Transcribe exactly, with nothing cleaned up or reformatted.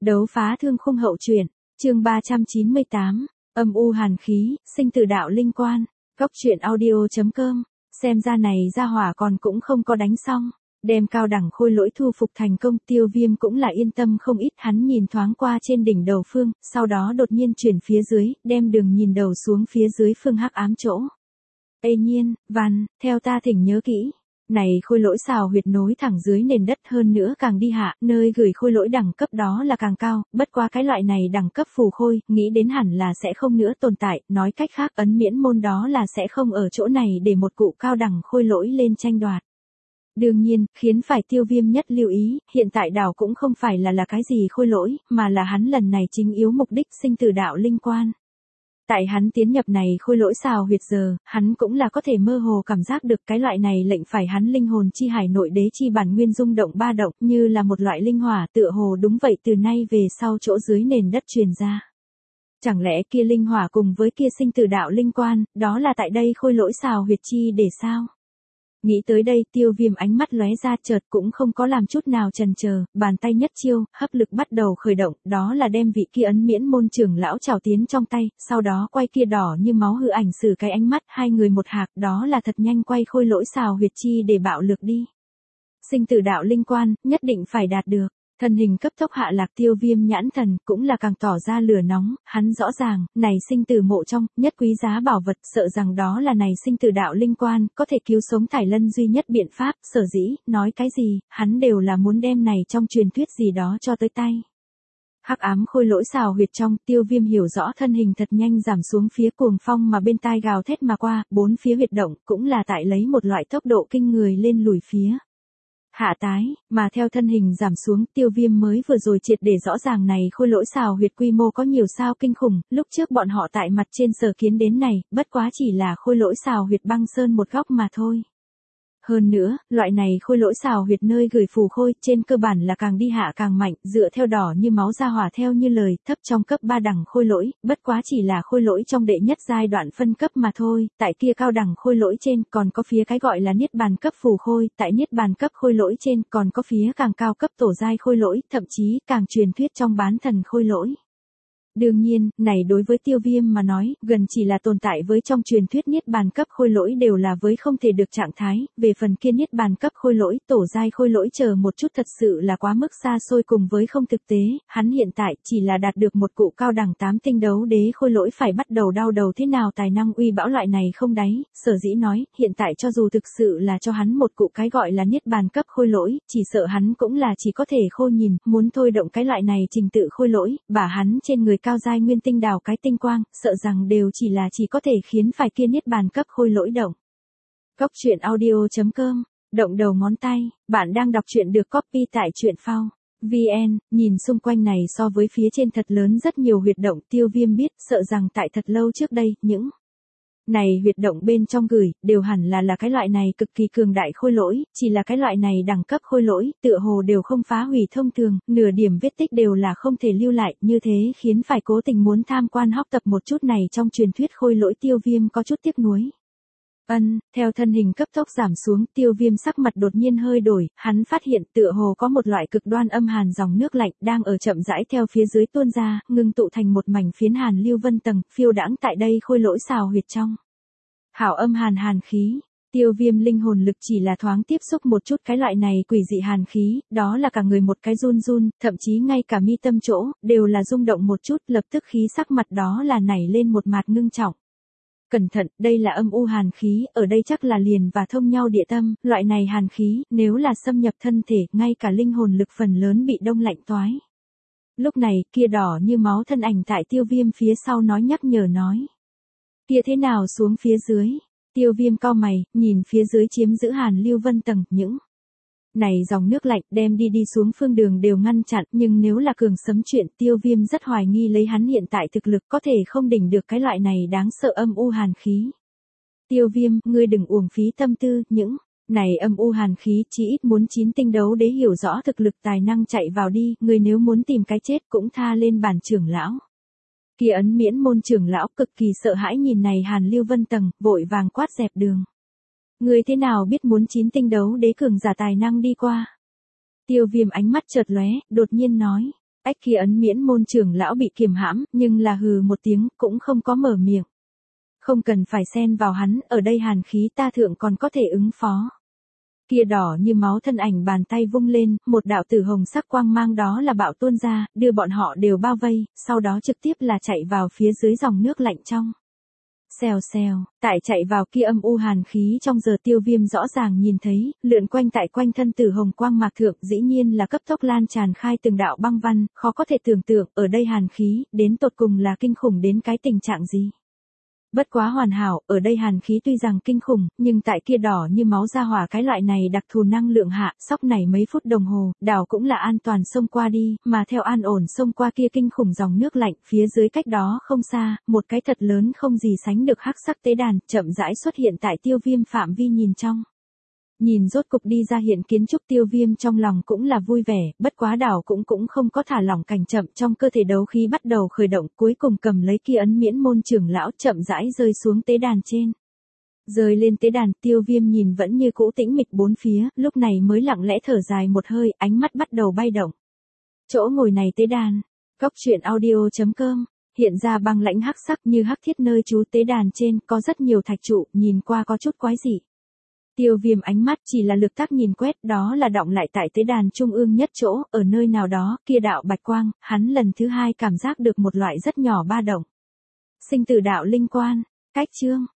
Đấu phá thương khung hậu truyện, chương ba trăm chín mươi tám, âm u hàn khí, sinh tử đạo linh quan, góc truyện audio.com, xem ra này ra hỏa còn cũng không có đánh xong, đem cao đẳng khôi lỗi thu phục thành công. Tiêu Viêm cũng là yên tâm không ít, hắn nhìn thoáng qua trên đỉnh đầu phương, sau đó đột nhiên chuyển phía dưới, đem đường nhìn đầu xuống phía dưới phương hắc ám chỗ. Ê Nhiên, Văn, theo ta thỉnh nhớ kỹ. Này khôi lỗi xào huyệt nối thẳng dưới nền đất, hơn nữa càng đi hạ, nơi gửi khôi lỗi đẳng cấp đó là càng cao, bất quá cái loại này đẳng cấp phù khôi, nghĩ đến hẳn là sẽ không nữa tồn tại, nói cách khác ấn miễn môn đó là sẽ không ở chỗ này để một cụ cao đẳng khôi lỗi lên tranh đoạt. Đương nhiên, khiến phải Tiêu Viêm nhất lưu ý, hiện tại đảo cũng không phải là là cái gì khôi lỗi, mà là hắn lần này chính yếu mục đích sinh tử đạo linh quan. Tại hắn tiến nhập này khôi lỗi xào huyệt giờ, hắn cũng là có thể mơ hồ cảm giác được cái loại này lệnh phải hắn linh hồn chi hải nội đế chi bản nguyên rung động ba động, như là một loại linh hỏa, tựa hồ đúng vậy từ nay về sau chỗ dưới nền đất truyền ra. Chẳng lẽ kia linh hỏa cùng với kia sinh tử đạo linh quan, đó là tại đây khôi lỗi xào huyệt chi để sao? Nghĩ tới đây, Tiêu Viêm ánh mắt lóe ra, chợt cũng không có làm chút nào chần chờ, bàn tay nhất chiêu, hấp lực bắt đầu khởi động, đó là đem vị kia ấn miễn môn trưởng lão trảo tiến trong tay, sau đó quay kia đỏ như máu hư ảnh sử cái ánh mắt, hai người một hạc, đó là thật nhanh quay khôi lỗi xào huyệt chi để bạo lực đi. Sinh tử đạo linh quan, nhất định phải đạt được. Thân hình cấp tốc hạ lạc. Tiêu Viêm nhãn thần cũng là càng tỏ ra lửa nóng, hắn rõ ràng, này sinh tử mộ trong, nhất quý giá bảo vật, sợ rằng đó là này sinh tử đạo linh quan, có thể cứu sống Thải Lân duy nhất biện pháp, sở dĩ, nói cái gì, hắn đều là muốn đem này trong truyền thuyết gì đó cho tới tay. Hắc ám khôi lỗi xào huyệt trong, Tiêu Viêm hiểu rõ thân hình thật nhanh giảm xuống phía cuồng phong mà bên tai gào thét mà qua, bốn phía huyệt động, cũng là tại lấy một loại tốc độ kinh người lên lùi phía. Hạ tái, mà theo thân hình giảm xuống, Tiêu Viêm mới vừa rồi triệt để rõ ràng này khôi lỗi xào huyệt quy mô có nhiều sao kinh khủng, lúc trước bọn họ tại mặt trên sở kiến đến này, bất quá chỉ là khôi lỗi xào huyệt băng sơn một góc mà thôi. Hơn nữa, loại này khôi lỗi xào huyệt nơi gửi phù khôi, trên cơ bản là càng đi hạ càng mạnh, dựa theo đỏ như máu ra hỏa theo như lời, thấp trong cấp ba đẳng khôi lỗi, bất quá chỉ là khôi lỗi trong đệ nhất giai đoạn phân cấp mà thôi, tại kia cao đẳng khôi lỗi trên còn có phía cái gọi là niết bàn cấp phù khôi, tại niết bàn cấp khôi lỗi trên còn có phía càng cao cấp tổ giai khôi lỗi, thậm chí càng truyền thuyết trong bán thần khôi lỗi. Đương nhiên, này đối với Tiêu Viêm mà nói, gần chỉ là tồn tại với trong truyền thuyết niết bàn cấp khôi lỗi đều là với không thể được trạng thái, về phần kia niết bàn cấp khôi lỗi, tổ giai khôi lỗi chờ một chút thật sự là quá mức xa xôi cùng với không thực tế, hắn hiện tại chỉ là đạt được một cụ cao đẳng tám tinh đấu đế khôi lỗi phải bắt đầu đau đầu thế nào tài năng uy bão loại này không đáy, sở dĩ nói, hiện tại cho dù thực sự là cho hắn một cụ cái gọi là niết bàn cấp khôi lỗi, chỉ sợ hắn cũng là chỉ có thể khô nhìn, muốn thôi động cái loại này trình tự khôi lỗi, bả hắn trên người cao giai nguyên tinh đào cái tinh quang, sợ rằng đều chỉ là chỉ có thể khiến phải kia niết bàn cấp khôi lỗi động. Góc truyện audio.com, động đầu ngón tay, bạn đang đọc truyện được copy tại truyện phao. vê en, nhìn xung quanh này so với phía trên thật lớn rất nhiều huyệt động. Tiêu Viêm biết, sợ rằng tại thật lâu trước đây, những này huyệt động bên trong gửi, đều hẳn là là cái loại này cực kỳ cường đại khôi lỗi, chỉ là cái loại này đẳng cấp khôi lỗi, tựa hồ đều không phá hủy thông thường, nửa điểm vết tích đều là không thể lưu lại, như thế khiến phải cố tình muốn tham quan học tập một chút này trong truyền thuyết khôi lỗi. Tiêu Viêm có chút tiếc nuối. Ân, theo thân hình cấp tốc giảm xuống, Tiêu Viêm sắc mặt đột nhiên hơi đổi, hắn phát hiện tựa hồ có một loại cực đoan âm hàn dòng nước lạnh đang ở chậm rãi theo phía dưới tuôn ra, ngưng tụ thành một mảnh phiến hàn lưu vân tầng, phiêu đãng tại đây khôi lỗi xào huyệt trong. Hảo âm hàn hàn khí, Tiêu Viêm linh hồn lực chỉ là thoáng tiếp xúc một chút cái loại này quỷ dị hàn khí, đó là cả người một cái run run, thậm chí ngay cả mi tâm chỗ, đều là rung động một chút, lập tức khí sắc mặt đó là nảy lên một mạt ngưng trọng. Cẩn thận, đây là âm u hàn khí, ở đây chắc là liền và thông nhau địa tâm, loại này hàn khí, nếu là xâm nhập thân thể, ngay cả linh hồn lực phần lớn bị đông lạnh toái. Lúc này, kia đỏ như máu thân ảnh tại Tiêu Viêm phía sau nói nhắc nhở nói. Kia thế nào xuống phía dưới? Tiêu Viêm cau mày, nhìn phía dưới chiếm giữ hàn lưu vân tầng, những này dòng nước lạnh đem đi đi xuống phương đường đều ngăn chặn, nhưng nếu là cường sấm chuyện, Tiêu Viêm rất hoài nghi lấy hắn hiện tại thực lực có thể không đỉnh được cái loại này đáng sợ âm u hàn khí. Tiêu Viêm, ngươi đừng uổng phí tâm tư, những này âm u hàn khí chỉ ít muốn chín tinh đấu đế hiểu rõ thực lực tài năng chạy vào đi, ngươi nếu muốn tìm cái chết cũng tha lên bản trưởng lão. Kia ấn miễn môn trưởng lão cực kỳ sợ hãi nhìn này hàn lưu vân tầng, vội vàng quát dẹp đường. Người thế nào biết muốn chín tinh đấu đế cường giả tài năng đi qua? Tiêu Viêm ánh mắt chợt lóe, đột nhiên nói. Ách kia ấn miễn môn trưởng lão bị kiềm hãm, nhưng là hừ một tiếng, cũng không có mở miệng. Không cần phải xen vào hắn, ở đây hàn khí ta thượng còn có thể ứng phó. Kia đỏ như máu thân ảnh bàn tay vung lên, một đạo tử hồng sắc quang mang đó là bạo tuôn ra, đưa bọn họ đều bao vây, sau đó trực tiếp là chạy vào phía dưới dòng nước lạnh trong. Xèo xèo, tại chạy vào kia âm u hàn khí trong giờ Tiêu Viêm rõ ràng nhìn thấy, lượn quanh tại quanh thân tử hồng quang mạc thượng dĩ nhiên là cấp tốc lan tràn khai từng đạo băng văn, khó có thể tưởng tượng, ở đây hàn khí, đến tột cùng là kinh khủng đến cái tình trạng gì. Bất quá hoàn hảo, ở đây hàn khí tuy rằng kinh khủng, nhưng tại kia đỏ như máu ra hỏa cái loại này đặc thù năng lượng hạ, sóc này mấy phút đồng hồ, đảo cũng là an toàn xông qua đi, mà theo an ổn xông qua kia kinh khủng dòng nước lạnh, phía dưới cách đó không xa, một cái thật lớn không gì sánh được hắc sắc tế đàn, chậm rãi xuất hiện tại Tiêu Viêm phạm vi nhìn trong. Nhìn rốt cục đi ra hiện kiến trúc Tiêu Viêm trong lòng cũng là vui vẻ, bất quá đảo cũng cũng không có thả lỏng cảnh chậm, trong cơ thể đấu khí bắt đầu khởi động, cuối cùng cầm lấy kia ấn miễn môn trưởng lão chậm rãi rơi xuống tế đàn trên. Rơi lên tế đàn, Tiêu Viêm nhìn vẫn như cũ tĩnh mịch bốn phía, lúc này mới lặng lẽ thở dài một hơi, ánh mắt bắt đầu bay động. Chỗ ngồi này tế đàn, góc truyện audio chấm com, hiện ra băng lãnh hắc sắc như hắc thiết nơi trú tế đàn trên, có rất nhiều thạch trụ, nhìn qua có chút quái dị. Tiêu Viêm ánh mắt chỉ là lực tác nhìn quét, đó là động lại tại tế đàn trung ương nhất chỗ, ở nơi nào đó, kia đạo bạch quang, hắn lần thứ hai cảm giác được một loại rất nhỏ ba động. Sinh tử đạo linh quan, cách chương.